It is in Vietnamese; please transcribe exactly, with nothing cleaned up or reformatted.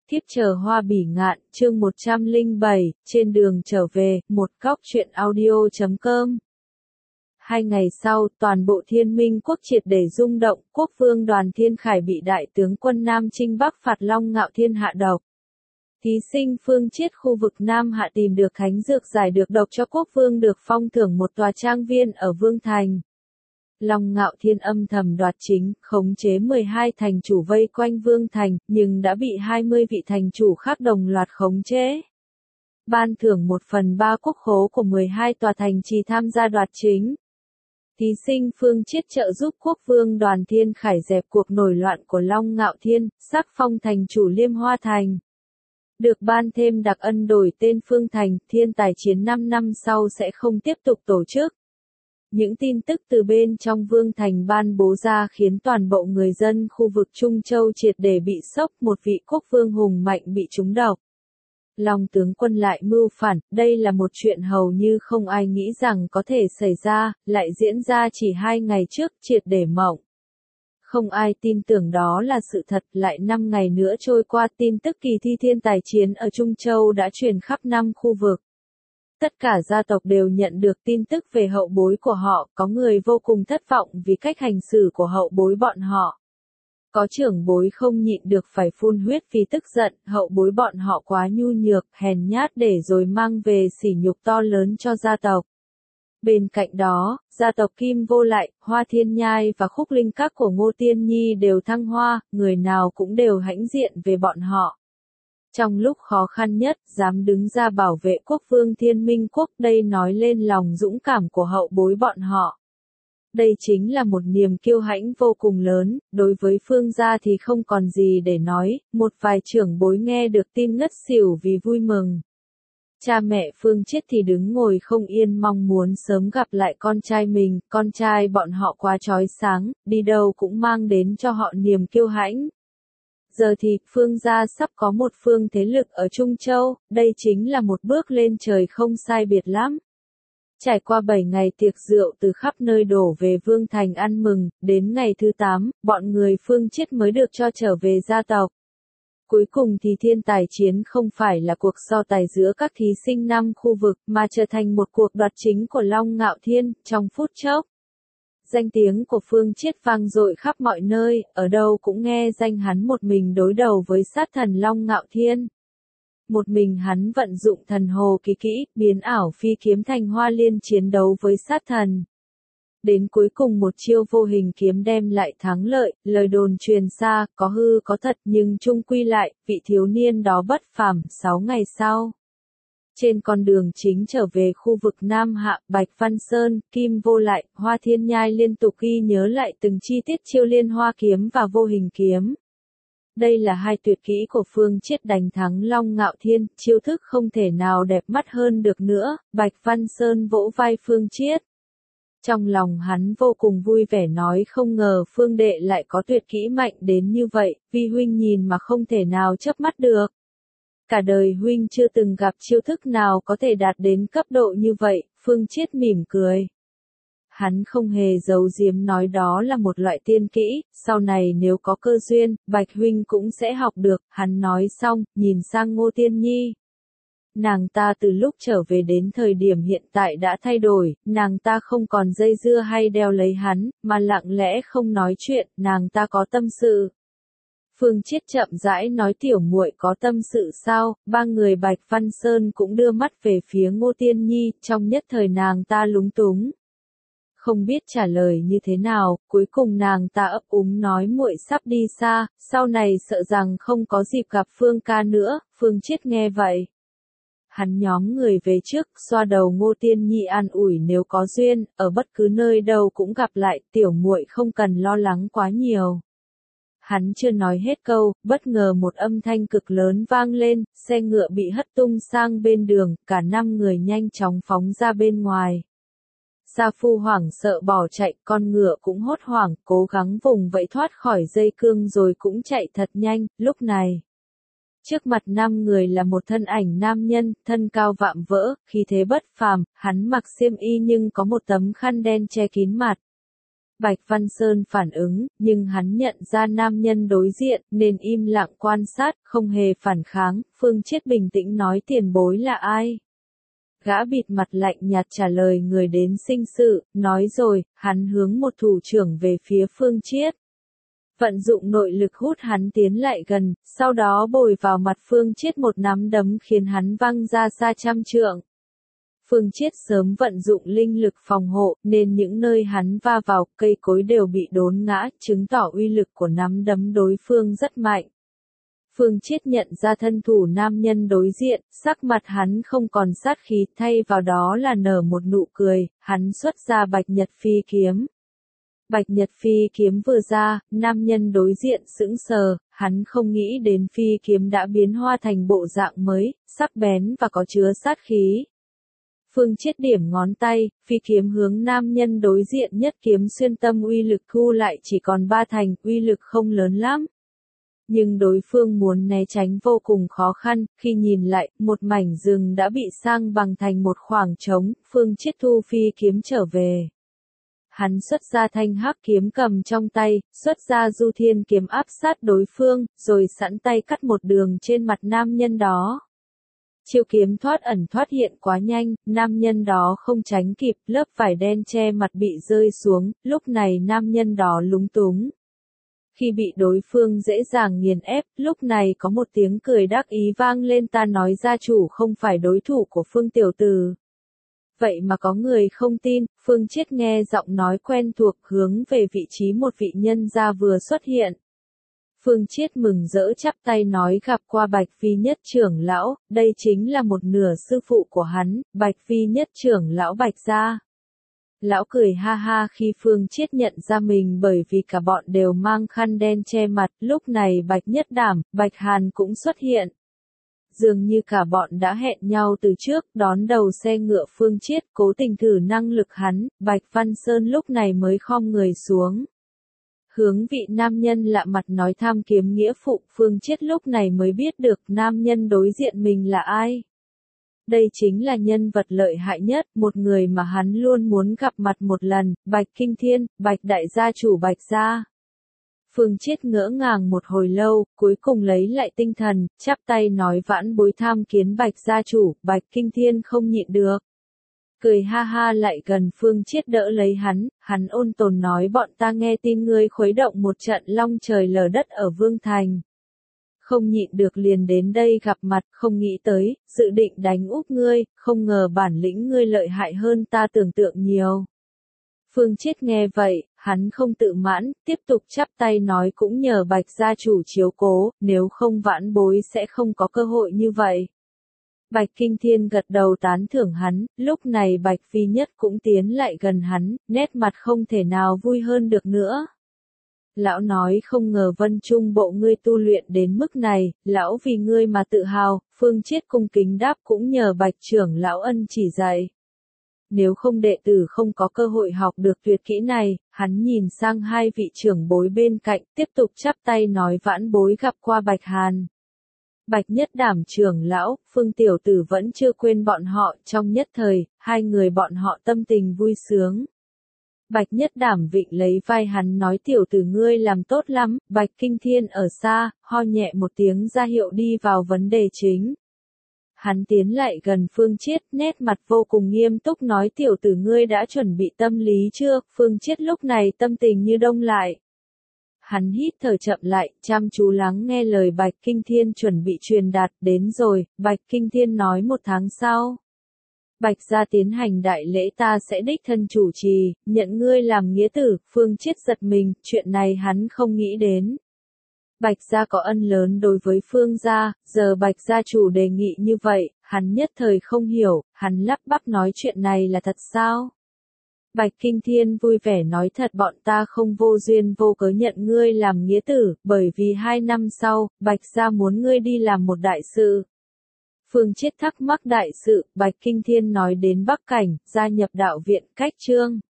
Thiếp chờ hoa bỉ ngạn, chương một trăm lẻ bảy, trên đường trở về, một góc truyện audio chấm com. Hai ngày sau, toàn bộ Thiên Minh quốc triệt để rung động, quốc vương Đoàn Thiên Khải bị đại tướng quân Nam Chinh Bắc phạt Long Ngạo Thiên hạ độc. Thí sinh Phương Chiết khu vực Nam Hạ tìm được thánh dược giải được độc cho quốc vương được phong thưởng một tòa trang viên ở Vương Thành. Long Ngạo Thiên âm thầm đoạt chính, khống chế mười hai thành chủ vây quanh Vương Thành, nhưng đã bị hai mươi vị thành chủ khác đồng loạt khống chế. Ban thưởng một phần ba quốc khố của mười hai tòa thành trì tham gia đoạt chính. Thí sinh Phương Chiết trợ giúp quốc vương Đoàn Thiên Khải dẹp cuộc nổi loạn của Long Ngạo Thiên, sắc phong thành chủ Liêm Hoa Thành. Được ban thêm đặc ân đổi tên Phương Thành, thiên tài chiến năm năm sau sẽ không tiếp tục tổ chức. Những tin tức từ bên trong Vương Thành ban bố ra khiến toàn bộ người dân khu vực Trung Châu triệt để bị sốc, một vị quốc vương hùng mạnh bị trúng độc. Long tướng quân lại mưu phản, đây là một chuyện hầu như không ai nghĩ rằng có thể xảy ra, lại diễn ra chỉ hai ngày trước, triệt để mộng. Không ai tin tưởng đó là sự thật, lại năm ngày nữa trôi qua, tin tức kỳ thi thiên tài chiến ở Trung Châu đã truyền khắp năm khu vực. Tất cả gia tộc đều nhận được tin tức về hậu bối của họ, có người vô cùng thất vọng vì cách hành xử của hậu bối bọn họ. Có trưởng bối không nhịn được phải phun huyết vì tức giận, hậu bối bọn họ quá nhu nhược, hèn nhát để rồi mang về sỉ nhục to lớn cho gia tộc. Bên cạnh đó, gia tộc Kim Vô Lại, Hoa Thiên Nhai và Khúc Linh Các của Ngô Tiên Nhi đều thăng hoa, người nào cũng đều hãnh diện về bọn họ. Trong lúc khó khăn nhất, dám đứng ra bảo vệ quốc vương Thiên Minh quốc, đây nói lên lòng dũng cảm của hậu bối bọn họ. Đây chính là một niềm kiêu hãnh vô cùng lớn, đối với Phương gia thì không còn gì để nói, một vài trưởng bối nghe được tin ngất xỉu vì vui mừng. Cha mẹ Phương Chiết thì đứng ngồi không yên mong muốn sớm gặp lại con trai mình, con trai bọn họ quá chói sáng, đi đâu cũng mang đến cho họ niềm kiêu hãnh. Giờ thì, Phương gia sắp có một phương thế lực ở Trung Châu, đây chính là một bước lên trời không sai biệt lắm. Trải qua bảy ngày tiệc rượu từ khắp nơi đổ về Vương Thành ăn mừng, đến ngày thứ tám, bọn người Phương Chiết mới được cho trở về gia tộc. Cuối cùng thì thiên tài chiến không phải là cuộc so tài giữa các thí sinh năm khu vực, mà trở thành một cuộc đoạt chính của Long Ngạo Thiên, trong phút chốc. Danh tiếng của Phương Chiết vang dội khắp mọi nơi, ở đâu cũng nghe danh hắn một mình đối đầu với sát thần Long Ngạo Thiên. Một mình hắn vận dụng thần hồ kỳ kỹ, biến ảo phi kiếm thành hoa liên chiến đấu với sát thần. Đến cuối cùng một chiêu vô hình kiếm đem lại thắng lợi, lời đồn truyền xa, có hư có thật nhưng chung quy lại, vị thiếu niên đó bất phàm. Sáu ngày sau. Trên con đường chính trở về khu vực Nam Hạ, Bạch Văn Sơn, Kim Vô Lại, Hoa Thiên Nhai liên tục ghi nhớ lại từng chi tiết chiêu liên hoa kiếm và vô hình kiếm. Đây là hai tuyệt kỹ của Phương Chiết đánh thắng Long Ngạo Thiên, chiêu thức không thể nào đẹp mắt hơn được nữa, Bạch Văn Sơn vỗ vai Phương Chiết. Trong lòng hắn vô cùng vui vẻ nói không ngờ Phương đệ lại có tuyệt kỹ mạnh đến như vậy, vì huynh nhìn mà không thể nào chớp mắt được. Cả đời huynh chưa từng gặp chiêu thức nào có thể đạt đến cấp độ như vậy, Phương Chiết mỉm cười. Hắn không hề giấu giếm nói đó là một loại tiên kỹ, sau này nếu có cơ duyên, Bạch huynh cũng sẽ học được, hắn nói xong, nhìn sang Ngô Tiên Nhi. Nàng ta từ lúc trở về đến thời điểm hiện tại đã thay đổi, nàng ta không còn dây dưa hay đeo lấy hắn, mà lặng lẽ không nói chuyện, nàng ta có tâm sự. Phương Chiết chậm rãi nói tiểu muội có tâm sự sao, ba người Bạch Văn Sơn cũng đưa mắt về phía Ngô Tiên Nhi, trong nhất thời nàng ta lúng túng. Không biết trả lời như thế nào, cuối cùng nàng ta ấp úng nói muội sắp đi xa, sau này sợ rằng không có dịp gặp Phương ca nữa, Phương Chiết nghe vậy. Hắn nhóm người về trước, xoa đầu Ngô Tiên Nhi an ủi nếu có duyên, ở bất cứ nơi đâu cũng gặp lại, tiểu muội không cần lo lắng quá nhiều. Hắn chưa nói hết câu, bất ngờ một âm thanh cực lớn vang lên, xe ngựa bị hất tung sang bên đường, cả năm người nhanh chóng phóng ra bên ngoài. Sa Phu hoảng sợ bỏ chạy, con ngựa cũng hốt hoảng, cố gắng vùng vẫy thoát khỏi dây cương rồi cũng chạy thật nhanh, lúc này. Trước mặt năm người là một thân ảnh nam nhân, thân cao vạm vỡ, khí thế bất phàm, hắn mặc xiêm y nhưng có một tấm khăn đen che kín mặt. Bạch Văn Sơn phản ứng, nhưng hắn nhận ra nam nhân đối diện, nên im lặng quan sát, không hề phản kháng. Phương Chiết bình tĩnh nói tiền bối là ai? Gã bịt mặt lạnh nhạt trả lời người đến sinh sự, nói rồi, hắn hướng một thủ trưởng về phía Phương Chiết. Vận dụng nội lực hút hắn tiến lại gần, sau đó bồi vào mặt Phương Chiết một nắm đấm khiến hắn văng ra xa trăm trượng. Phương Chiết sớm vận dụng linh lực phòng hộ, nên những nơi hắn va vào, cây cối đều bị đốn ngã, chứng tỏ uy lực của nắm đấm đối phương rất mạnh. Phương Chiết nhận ra thân thủ nam nhân đối diện, sắc mặt hắn không còn sát khí, thay vào đó là nở một nụ cười, hắn xuất ra Bạch Nhật Phi kiếm. Bạch Nhật Phi kiếm vừa ra, nam nhân đối diện sững sờ, hắn không nghĩ đến phi kiếm đã biến hoa thành bộ dạng mới, sắc bén và có chứa sát khí. Phương Chiết điểm ngón tay, phi kiếm hướng nam nhân đối diện nhất kiếm xuyên tâm, uy lực thu lại chỉ còn ba thành, uy lực không lớn lắm. Nhưng đối phương muốn né tránh vô cùng khó khăn, khi nhìn lại, một mảnh rừng đã bị sang bằng thành một khoảng trống, Phương Chiết thu phi kiếm trở về. Hắn xuất ra thanh hắc kiếm cầm trong tay, xuất ra du thiên kiếm áp sát đối phương, rồi sẵn tay cắt một đường trên mặt nam nhân đó. Chiêu kiếm thoát ẩn thoát hiện quá nhanh, nam nhân đó không tránh kịp, lớp vải đen che mặt bị rơi xuống, lúc này nam nhân đó lúng túng. Khi bị đối phương dễ dàng nghiền ép, lúc này có một tiếng cười đắc ý vang lên, ta nói gia chủ không phải đối thủ của Phương tiểu tử. Vậy mà có người không tin, Phương Chiết nghe giọng nói quen thuộc hướng về vị trí một vị nhân gia vừa xuất hiện. Phương Chiết mừng rỡ chắp tay nói gặp qua Bạch Phi Nhất trưởng lão, đây chính là một nửa sư phụ của hắn, Bạch Phi Nhất trưởng lão Bạch gia. Lão cười ha ha khi Phương Chiết nhận ra mình, bởi vì cả bọn đều mang khăn đen che mặt, lúc này Bạch Nhất Đảm, Bạch Hàn cũng xuất hiện. Dường như cả bọn đã hẹn nhau từ trước, đón đầu xe ngựa Phương Chiết, cố tình thử năng lực hắn, Bạch Văn Sơn lúc này mới khom người xuống. Hướng vị nam nhân lạ mặt nói tham kiếm nghĩa phụ, Phương Chiết lúc này mới biết được nam nhân đối diện mình là ai. Đây chính là nhân vật lợi hại nhất, một người mà hắn luôn muốn gặp mặt một lần, Bạch Kinh Thiên, Bạch đại gia chủ Bạch gia. Phương Chiết ngỡ ngàng một hồi lâu, cuối cùng lấy lại tinh thần, chắp tay nói vãn bối tham kiến Bạch gia chủ, Bạch Kinh Thiên không nhịn được. Cười ha ha lại gần Phương Chiết đỡ lấy hắn, hắn ôn tồn nói bọn ta nghe tin ngươi khuấy động một trận long trời lở đất ở Vương Thành. Không nhịn được liền đến đây gặp mặt, không nghĩ tới, dự định đánh úp ngươi, không ngờ bản lĩnh ngươi lợi hại hơn ta tưởng tượng nhiều. Phương Chiết nghe vậy, hắn không tự mãn, tiếp tục chắp tay nói cũng nhờ Bạch gia chủ chiếu cố, nếu không vãn bối sẽ không có cơ hội như vậy. Bạch Kinh Thiên gật đầu tán thưởng hắn, lúc này Bạch Phi Nhất cũng tiến lại gần hắn, nét mặt không thể nào vui hơn được nữa. Lão nói không ngờ Vân Trung bộ ngươi tu luyện đến mức này, lão vì ngươi mà tự hào, Phương Chiết cung kính đáp cũng nhờ Bạch trưởng lão ân chỉ dạy. Nếu không đệ tử không có cơ hội học được tuyệt kỹ này, hắn nhìn sang hai vị trưởng bối bên cạnh, tiếp tục chắp tay nói vãn bối gặp qua Bạch Hàn. Bạch Nhất Đảm trưởng lão, Phương tiểu tử vẫn chưa quên bọn họ, trong nhất thời, hai người bọn họ tâm tình vui sướng. Bạch Nhất Đảm vịnh lấy vai hắn nói tiểu tử ngươi làm tốt lắm, Bạch Kinh Thiên ở xa, ho nhẹ một tiếng ra hiệu đi vào vấn đề chính. Hắn tiến lại gần Phương Chiết, nét mặt vô cùng nghiêm túc nói tiểu tử ngươi đã chuẩn bị tâm lý chưa, Phương Chiết lúc này tâm tình như đông lại. Hắn hít thở chậm lại, chăm chú lắng nghe lời Bạch Kinh Thiên chuẩn bị truyền đạt, đến rồi, Bạch Kinh Thiên nói một tháng sau. Bạch gia tiến hành đại lễ ta sẽ đích thân chủ trì, nhận ngươi làm nghĩa tử, Phương Chiết giật mình, chuyện này hắn không nghĩ đến. Bạch gia có ân lớn đối với Phương gia, giờ Bạch gia chủ đề nghị như vậy, hắn nhất thời không hiểu, hắn lắp bắp nói chuyện này là thật sao? Bạch Kinh Thiên vui vẻ nói thật bọn ta không vô duyên vô cớ nhận ngươi làm nghĩa tử, bởi vì hai năm sau, Bạch gia muốn ngươi đi làm một đại sự. Phương Chiết thắc mắc đại sự, Bạch Kinh Thiên nói đến Bắc Cảnh, gia nhập đạo viện Cách Trương.